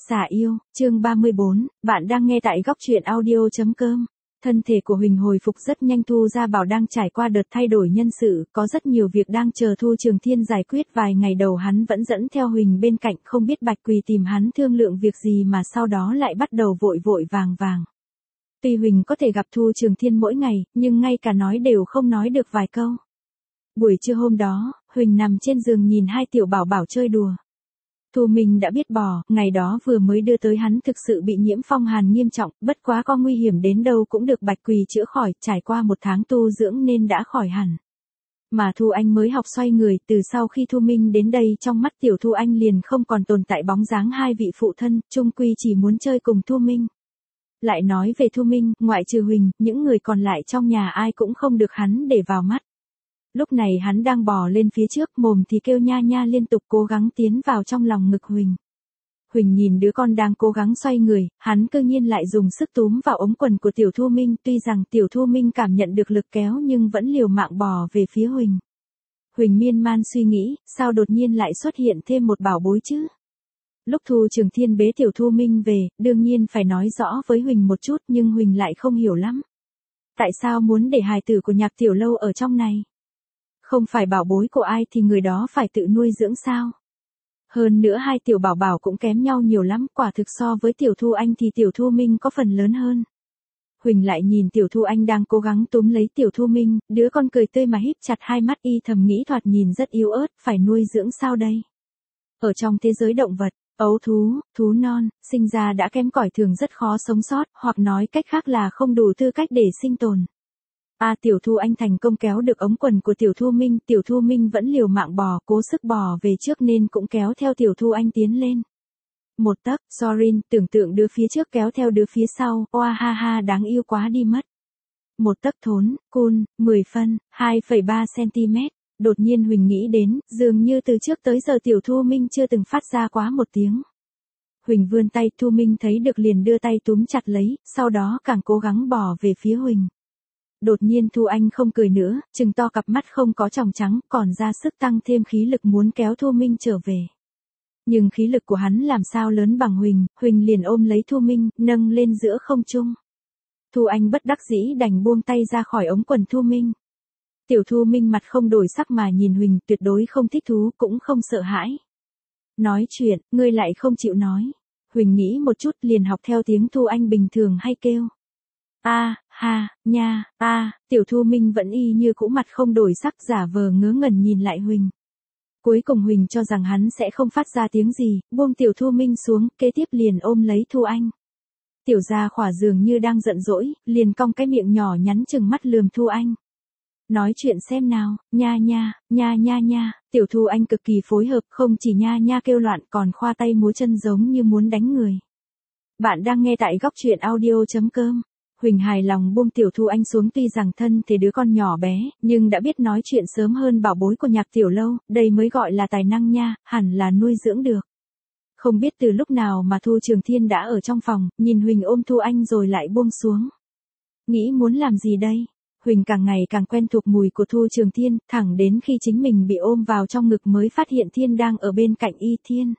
Xả yêu, chương 34, bạn đang nghe tại góc truyện audio.com. Thân thể của Huỳnh hồi phục rất nhanh. Thu Gia Bảo đang trải qua đợt thay đổi nhân sự, có rất nhiều việc đang chờ Thu Trường Thiên giải quyết. Vài ngày đầu hắn vẫn dẫn theo Huỳnh bên cạnh, không biết Bạch Quỳ tìm hắn thương lượng việc gì mà sau đó lại bắt đầu vội vội vàng vàng. Tuy Huỳnh có thể gặp Thu Trường Thiên mỗi ngày, nhưng ngay cả nói đều không nói được vài câu. Buổi trưa hôm đó, Huỳnh nằm trên giường nhìn hai tiểu bảo bảo chơi đùa. Thu Minh đã biết bò, ngày đó vừa mới đưa tới hắn thực sự bị nhiễm phong hàn nghiêm trọng, bất quá có nguy hiểm đến đâu cũng được Bạch Quỳ chữa khỏi, trải qua một tháng tu dưỡng nên đã khỏi hẳn. Mà Thu Anh mới học xoay người, từ sau khi Thu Minh đến đây trong mắt tiểu Thu Anh liền không còn tồn tại bóng dáng hai vị phụ thân, chung quy chỉ muốn chơi cùng Thu Minh. Lại nói về Thu Minh, ngoại trừ Huỳnh, những người còn lại trong nhà ai cũng không được hắn để vào mắt. Lúc này hắn đang bò lên phía trước, mồm thì kêu nha nha liên tục cố gắng tiến vào trong lòng ngực Huỳnh. Huỳnh nhìn đứa con đang cố gắng xoay người, hắn cơ nhiên lại dùng sức túm vào ống quần của tiểu Thu Minh, tuy rằng tiểu Thu Minh cảm nhận được lực kéo nhưng vẫn liều mạng bò về phía Huỳnh. Huỳnh miên man suy nghĩ, sao đột nhiên lại xuất hiện thêm một bảo bối chứ? Lúc Thu Trường Thiên bế tiểu Thu Minh về, đương nhiên phải nói rõ với Huỳnh một chút nhưng Huỳnh lại không hiểu lắm. Tại sao muốn để hài tử của Nhạc Tiểu Lâu ở trong này? Không phải bảo bối của ai thì người đó phải tự nuôi dưỡng sao? Hơn nữa hai tiểu bảo bảo cũng kém nhau nhiều lắm, quả thực so với tiểu Thu Anh thì tiểu Thu Minh có phần lớn hơn. Huỳnh lại nhìn tiểu Thu Anh đang cố gắng túm lấy tiểu Thu Minh, đứa con cười tươi mà híp chặt hai mắt, y thầm nghĩ thoạt nhìn rất yếu ớt, phải nuôi dưỡng sao đây? Ở trong thế giới động vật, ấu thú, thú non, sinh ra đã kém cỏi thường rất khó sống sót, hoặc nói cách khác là không đủ tư cách để sinh tồn. Tiểu Thu Anh thành công kéo được ống quần của tiểu Thu Minh vẫn liều mạng bò, cố sức bò về trước nên cũng kéo theo tiểu Thu Anh tiến lên. Một tấc, Sorin, tưởng tượng đứa phía trước kéo theo đứa phía sau, oa ha ha đáng yêu quá đi mất. Một tấc thốn, cun, 10 phân, 2,3 cm. Đột nhiên Huỳnh nghĩ đến, dường như từ trước tới giờ tiểu Thu Minh chưa từng phát ra quá một tiếng. Huỳnh vươn tay, Thu Minh thấy được liền đưa tay túm chặt lấy, sau đó càng cố gắng bò về phía Huỳnh. Đột nhiên Thu Anh không cười nữa, trừng to cặp mắt không có tròng trắng, còn ra sức tăng thêm khí lực muốn kéo Thu Minh trở về. Nhưng khí lực của hắn làm sao lớn bằng Huỳnh, Huỳnh liền ôm lấy Thu Minh, nâng lên giữa không trung. Thu Anh bất đắc dĩ đành buông tay ra khỏi ống quần Thu Minh. Tiểu Thu Minh mặt không đổi sắc mà nhìn Huỳnh, tuyệt đối không thích thú cũng không sợ hãi. Nói chuyện, ngươi lại không chịu nói. Huỳnh nghĩ một chút liền học theo tiếng Thu Anh bình thường hay kêu. Ha, nha, tiểu Thu Minh vẫn y như cũ mặt không đổi sắc, giả vờ ngớ ngẩn nhìn lại Huỳnh. Cuối cùng Huỳnh cho rằng hắn sẽ không phát ra tiếng gì, buông tiểu Thu Minh xuống, kế tiếp liền ôm lấy Thu Anh. Tiểu Gia Khỏa dường như đang giận dỗi, liền cong cái miệng nhỏ nhắn chừng mắt lườm Thu Anh. Nói chuyện xem nào, nha nha, tiểu Thu Anh cực kỳ phối hợp, không chỉ nha nha kêu loạn còn khoa tay múa chân giống như muốn đánh người. Bạn đang nghe tại góc truyện audio.com. Huỳnh hài lòng buông tiểu Thu Anh xuống, tuy rằng thân thể đứa con nhỏ bé, nhưng đã biết nói chuyện sớm hơn bảo bối của Nhạc Tiểu Lâu, đây mới gọi là tài năng nha, hẳn là nuôi dưỡng được. Không biết từ lúc nào mà Thu Trường Thiên đã ở trong phòng, nhìn Huỳnh ôm Thu Anh rồi lại buông xuống. Nghĩ muốn làm gì đây? Huỳnh càng ngày càng quen thuộc mùi của Thu Trường Thiên, thẳng đến khi chính mình bị ôm vào trong ngực mới phát hiện Thiên đang ở bên cạnh y Thiên.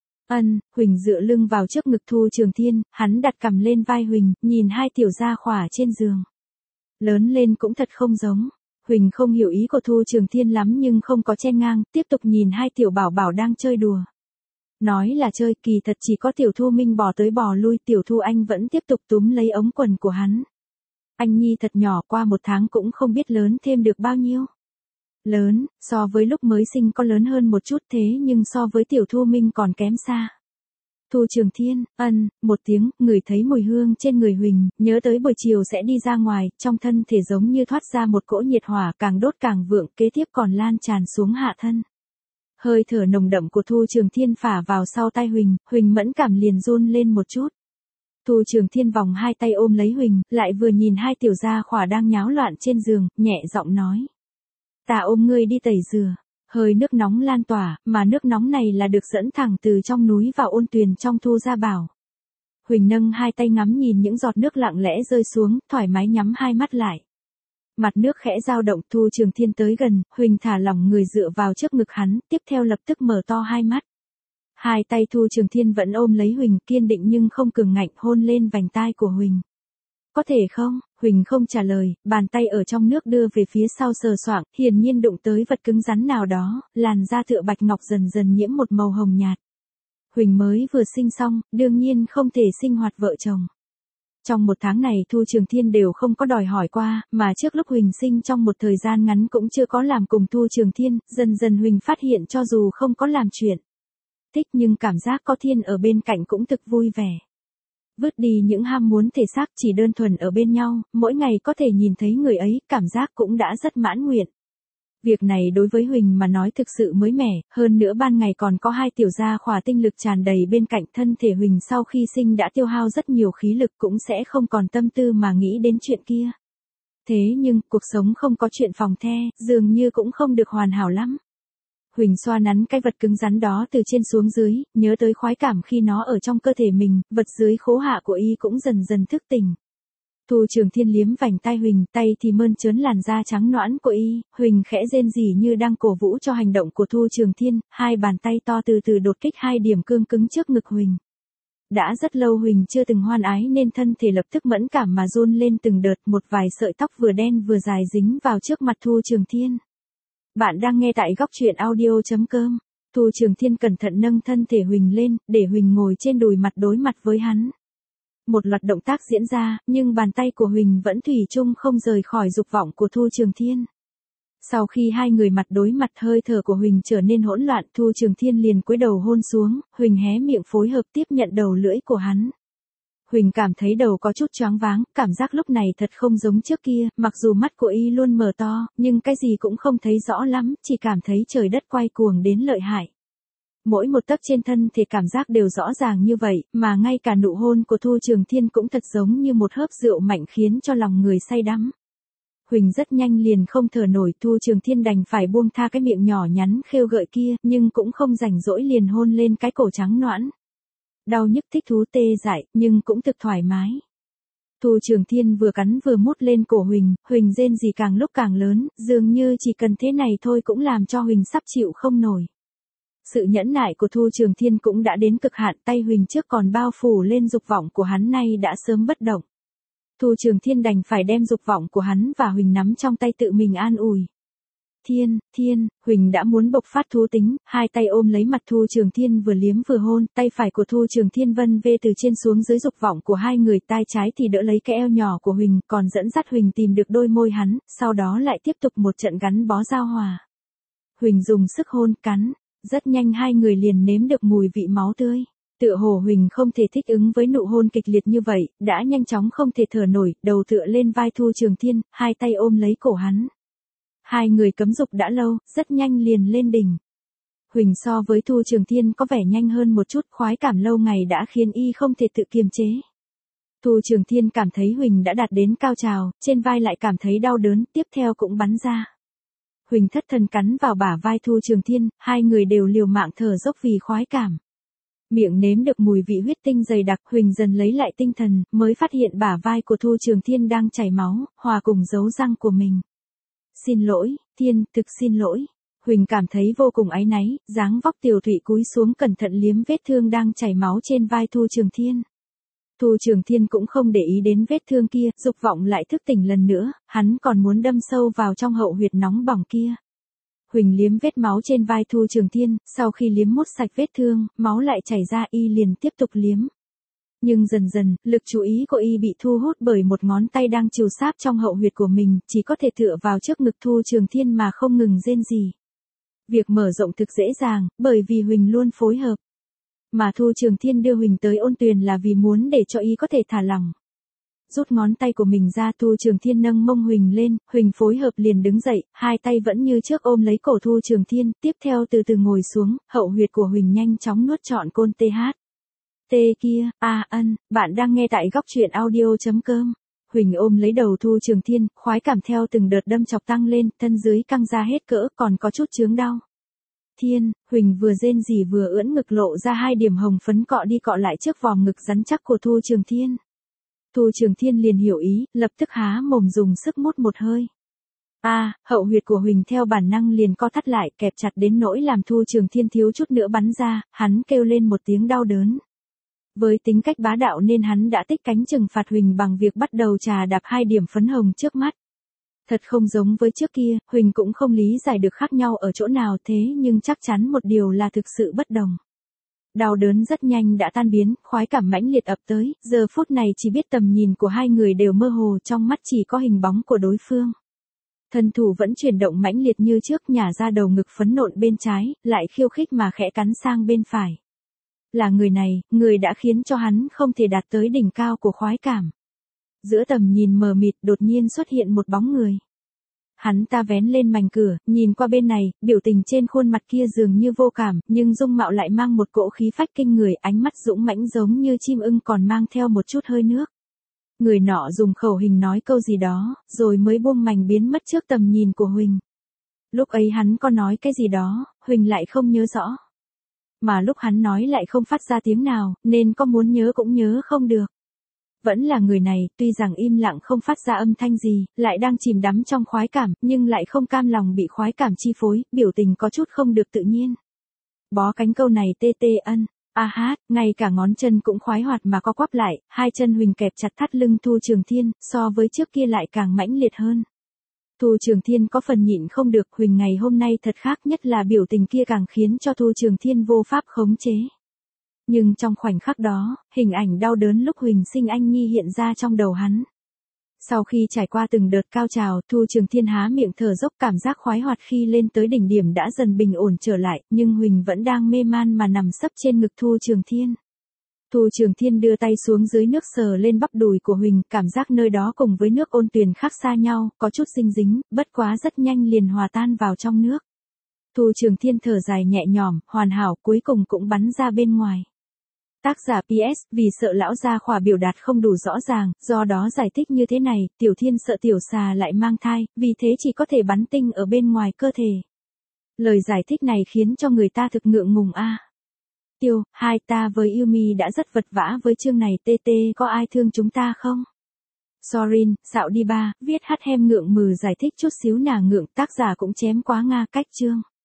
Huỳnh dựa lưng vào trước ngực Thu Trường Thiên, hắn đặt cằm lên vai Huỳnh, nhìn hai tiểu Gia Khỏa trên giường. Lớn lên cũng thật không giống. Huỳnh không hiểu ý của Thu Trường Thiên lắm nhưng không có chen ngang, tiếp tục nhìn hai tiểu bảo bảo đang chơi đùa. Nói là chơi, kỳ thật chỉ có tiểu Thu Minh bò tới bò lui, tiểu Thu Anh vẫn tiếp tục túm lấy ống quần của hắn. Anh nhi thật nhỏ, qua một tháng cũng không biết lớn thêm được bao nhiêu. Lớn, so với lúc mới sinh có lớn hơn một chút, thế nhưng so với tiểu Thu Minh còn kém xa. Thu Trường Thiên, một tiếng, ngửi thấy mùi hương trên người Huỳnh, nhớ tới buổi chiều sẽ đi ra ngoài, trong thân thể giống như thoát ra một cỗ nhiệt hỏa, càng đốt càng vượng, kế tiếp còn lan tràn xuống hạ thân. Hơi thở nồng đậm của Thu Trường Thiên phả vào sau tai Huỳnh, Huỳnh mẫn cảm liền run lên một chút. Thu Trường Thiên vòng hai tay ôm lấy Huỳnh, lại vừa nhìn hai tiểu Gia Khỏa đang nháo loạn trên giường, nhẹ giọng nói. Ta ôm ngươi đi tẩy rửa. Hơi nước nóng lan tỏa, mà nước nóng này là được dẫn thẳng từ trong núi vào ôn tuyền trong Thu Gia Bảo. Huỳnh nâng hai tay ngắm nhìn những giọt nước lặng lẽ rơi xuống, thoải mái nhắm hai mắt lại. Mặt nước khẽ dao động, Thu Trường Thiên tới gần, Huỳnh thả lỏng người dựa vào trước ngực hắn, tiếp theo lập tức mở to hai mắt. Hai tay Thu Trường Thiên vẫn ôm lấy Huỳnh, kiên định nhưng không cường ngạnh hôn lên vành tai của Huỳnh. Có thể không? Huỳnh không trả lời, bàn tay ở trong nước đưa về phía sau sờ soạng, hiển nhiên đụng tới vật cứng rắn nào đó, làn da tựa bạch ngọc dần dần nhiễm một màu hồng nhạt. Huỳnh mới vừa sinh xong, đương nhiên không thể sinh hoạt vợ chồng. Trong một tháng này Thu Trường Thiên đều không có đòi hỏi qua, mà trước lúc Huỳnh sinh trong một thời gian ngắn cũng chưa có làm cùng Thu Trường Thiên, dần dần Huỳnh phát hiện cho dù không có làm chuyện thích nhưng cảm giác có Thiên ở bên cạnh cũng thực vui vẻ. Vứt đi những ham muốn thể xác, chỉ đơn thuần ở bên nhau, mỗi ngày có thể nhìn thấy người ấy, cảm giác cũng đã rất mãn nguyện. Việc này đối với Huỳnh mà nói thực sự mới mẻ, hơn nữa ban ngày còn có hai tiểu gia khỏa tinh lực tràn đầy bên cạnh, thân thể Huỳnh sau khi sinh đã tiêu hao rất nhiều khí lực, cũng sẽ không còn tâm tư mà nghĩ đến chuyện kia. Thế nhưng, cuộc sống không có chuyện phòng the, dường như cũng không được hoàn hảo lắm. Huỳnh xoa nắn cái vật cứng rắn đó từ trên xuống dưới, nhớ tới khoái cảm khi nó ở trong cơ thể mình, vật dưới khố hạ của y cũng dần dần thức tỉnh. Thu Trường Thiên liếm vành tai Huỳnh, tay thì mơn trớn làn da trắng nõn của y, Huỳnh khẽ rên rỉ như đang cổ vũ cho hành động của Thu Trường Thiên, hai bàn tay to từ từ đột kích hai điểm cương cứng trước ngực Huỳnh. Đã rất lâu Huỳnh chưa từng hoan ái nên thân thể lập tức mẫn cảm mà run lên từng đợt, một vài sợi tóc vừa đen vừa dài dính vào trước mặt Thu Trường Thiên. Bạn đang nghe tại góc truyện audio.com. Thu Trường Thiên cẩn thận nâng thân thể Huỳnh lên, để Huỳnh ngồi trên đùi mặt đối mặt với hắn. Một loạt động tác diễn ra, nhưng bàn tay của Huỳnh vẫn thủy chung không rời khỏi dục vọng của Thu Trường Thiên. Sau khi hai người mặt đối mặt, hơi thở của Huỳnh trở nên hỗn loạn, Thu Trường Thiên liền cúi đầu hôn xuống, Huỳnh hé miệng phối hợp tiếp nhận đầu lưỡi của hắn. Huỳnh cảm thấy đầu có chút choáng váng, cảm giác lúc này thật không giống trước kia, mặc dù mắt của y luôn mở to, nhưng cái gì cũng không thấy rõ lắm, chỉ cảm thấy trời đất quay cuồng đến lợi hại. Mỗi một tấc trên thân thể cảm giác đều rõ ràng như vậy, mà ngay cả nụ hôn của Thu Trường Thiên cũng thật giống như một hớp rượu mạnh khiến cho lòng người say đắm. Huỳnh rất nhanh liền không thở nổi, Thu Trường Thiên đành phải buông tha cái miệng nhỏ nhắn khêu gợi kia, nhưng cũng không rảnh rỗi liền hôn lên cái cổ trắng nõn. Đau nhức thích thú tê dại, nhưng cũng thực thoải mái. Thu Trường Thiên vừa cắn vừa mút lên cổ Huỳnh, Huỳnh rên rỉ càng lúc càng lớn, dường như chỉ cần thế này thôi cũng làm cho Huỳnh sắp chịu không nổi. Sự nhẫn nại của Thu Trường Thiên cũng đã đến cực hạn, tay Huỳnh trước còn bao phủ lên dục vọng của hắn nay đã sớm bất động. Thu Trường Thiên đành phải đem dục vọng của hắn và Huỳnh nắm trong tay tự mình an ủi. Thiên, Huỳnh đã muốn bộc phát thú tính, hai tay ôm lấy mặt Thu Trường Thiên vừa liếm vừa hôn, tay phải của Thu Trường Thiên vân vê từ trên xuống dưới dục vọng của hai người, tay trái thì đỡ lấy cái eo nhỏ của Huỳnh, còn dẫn dắt Huỳnh tìm được đôi môi hắn, sau đó lại tiếp tục một trận gắn bó giao hòa. Huỳnh dùng sức hôn, cắn, rất nhanh hai người liền nếm được mùi vị máu tươi. Tựa hồ Huỳnh không thể thích ứng với nụ hôn kịch liệt như vậy, đã nhanh chóng không thể thở nổi, đầu tựa lên vai Thu Trường Thiên, hai tay ôm lấy cổ hắn. Hai người cấm dục đã lâu, rất nhanh liền lên đỉnh. Huỳnh so với Thu Trường Thiên có vẻ nhanh hơn một chút, khoái cảm lâu ngày đã khiến y không thể tự kiềm chế. Thu Trường Thiên cảm thấy Huỳnh đã đạt đến cao trào, trên vai lại cảm thấy đau đớn, tiếp theo cũng bắn ra. Huỳnh thất thần cắn vào bả vai Thu Trường Thiên, hai người đều liều mạng thở dốc vì khoái cảm. Miệng nếm được mùi vị huyết tinh dày đặc, Huỳnh dần lấy lại tinh thần, mới phát hiện bả vai của Thu Trường Thiên đang chảy máu, hòa cùng dấu răng của mình. Xin lỗi, Thiên, thực xin lỗi. Huỳnh cảm thấy vô cùng áy náy, dáng vóc tiều thụy cúi xuống cẩn thận liếm vết thương đang chảy máu trên vai Thu Trường Thiên. Thu Trường Thiên cũng không để ý đến vết thương kia, dục vọng lại thức tỉnh lần nữa, hắn còn muốn đâm sâu vào trong hậu huyệt nóng bỏng kia. Huỳnh liếm vết máu trên vai Thu Trường Thiên, sau khi liếm mút sạch vết thương, máu lại chảy ra, y liền tiếp tục liếm. Nhưng dần dần, lực chú ý của y bị thu hút bởi một ngón tay đang trìu sáp trong hậu huyệt của mình, chỉ có thể tựa vào trước ngực Thu Trường Thiên mà không ngừng rên rỉ. Việc mở rộng thực dễ dàng, bởi vì Huỳnh luôn phối hợp. Mà Thu Trường Thiên đưa Huỳnh tới ôn tuyền là vì muốn để cho y có thể thả lỏng. Rút ngón tay của mình ra, Thu Trường Thiên nâng mông Huỳnh lên, Huỳnh phối hợp liền đứng dậy, hai tay vẫn như trước ôm lấy cổ Thu Trường Thiên, tiếp theo từ từ ngồi xuống, hậu huyệt của Huỳnh nhanh chóng nuốt trọn côn TH. Tê kia, bạn đang nghe tại góc truyện audio.com. Huỳnh ôm lấy đầu Thu Trường Thiên, khoái cảm theo từng đợt đâm chọc tăng lên, thân dưới căng ra hết cỡ, còn có chút chướng đau. Huỳnh vừa rên rỉ vừa ưỡn ngực lộ ra hai điểm hồng phấn cọ đi cọ lại trước vòm ngực rắn chắc của Thu Trường Thiên. Thu Trường Thiên liền hiểu ý, lập tức há mồm dùng sức mút một hơi. Hậu huyệt của Huỳnh theo bản năng liền co thắt lại, kẹp chặt đến nỗi làm Thu Trường Thiên thiếu chút nữa bắn ra, hắn kêu lên một tiếng đau đớn. Với tính cách bá đạo nên hắn đã tích cánh trừng phạt Huỳnh bằng việc bắt đầu chà đạp 2 điểm phấn hồng trước mắt. Thật không giống với trước kia, Huỳnh cũng không lý giải được khác nhau ở chỗ nào thế nhưng chắc chắn một điều là thực sự bất đồng. Đau đớn rất nhanh đã tan biến, khoái cảm mãnh liệt ập tới, giờ phút này chỉ biết tầm nhìn của hai người đều mơ hồ, trong mắt chỉ có hình bóng của đối phương. Thân thủ vẫn chuyển động mãnh liệt như trước, nhả ra đầu ngực phấn nộn bên trái, lại khiêu khích mà khẽ cắn sang bên phải. Là người này, người đã khiến cho hắn không thể đạt tới đỉnh cao của khoái cảm. Giữa tầm nhìn mờ mịt đột nhiên xuất hiện một bóng người. Hắn ta vén lên mảnh cửa, nhìn qua bên này, biểu tình trên khuôn mặt kia dường như vô cảm, nhưng dung mạo lại mang một cỗ khí phách kinh người, ánh mắt dũng mãnh giống như chim ưng còn mang theo một chút hơi nước. Người nọ dùng khẩu hình nói câu gì đó, rồi mới buông mảnh biến mất trước tầm nhìn của Huỳnh. Lúc ấy hắn có nói cái gì đó, Huỳnh lại không nhớ rõ. Mà lúc hắn nói lại không phát ra tiếng nào, nên có muốn nhớ cũng nhớ không được. Vẫn là người này, tuy rằng im lặng không phát ra âm thanh gì, lại đang chìm đắm trong khoái cảm, nhưng lại không cam lòng bị khoái cảm chi phối, biểu tình có chút không được tự nhiên. Bó cánh câu này tê tê ân. Ngay cả ngón chân cũng khoái hoạt mà co quắp lại, hai chân Huỳnh kẹp chặt thắt lưng Thu Trường Thiên, so với trước kia lại càng mãnh liệt hơn. Thu Trường Thiên có phần nhịn không được, Huỳnh ngày hôm nay thật khác, nhất là biểu tình kia càng khiến cho Thu Trường Thiên vô pháp khống chế. Nhưng trong khoảnh khắc đó, hình ảnh đau đớn lúc Huỳnh sinh anh nhi hiện ra trong đầu hắn. Sau khi trải qua từng đợt cao trào, Thu Trường Thiên há miệng thở dốc, cảm giác khoái hoạt khi lên tới đỉnh điểm đã dần bình ổn trở lại, nhưng Huỳnh vẫn đang mê man mà nằm sấp trên ngực Thu Trường Thiên. Thu Trường Thiên đưa tay xuống dưới nước sờ lên bắp đùi của Huỳnh, cảm giác nơi đó cùng với nước ôn tuyền khác xa nhau, có chút dinh dính, bất quá rất nhanh liền hòa tan vào trong nước. Thu Trường Thiên thở dài nhẹ nhõm, hoàn hảo, cuối cùng cũng bắn ra bên ngoài. Tác giả PS, vì sợ lão gia khỏa biểu đạt không đủ rõ ràng, do đó giải thích như thế này, Tiểu Thiên sợ tiểu xà lại mang thai, vì thế chỉ có thể bắn tinh ở bên ngoài cơ thể. Lời giải thích này khiến cho người ta thực ngượng ngùng hai ta với Yumi đã rất vật vã với chương này, TT có ai thương chúng ta không? Sorin, xạo đi ba, viết hát hem ngượng mừ giải thích chút xíu nà ngượng, tác giả cũng chém quá Nga cách chương.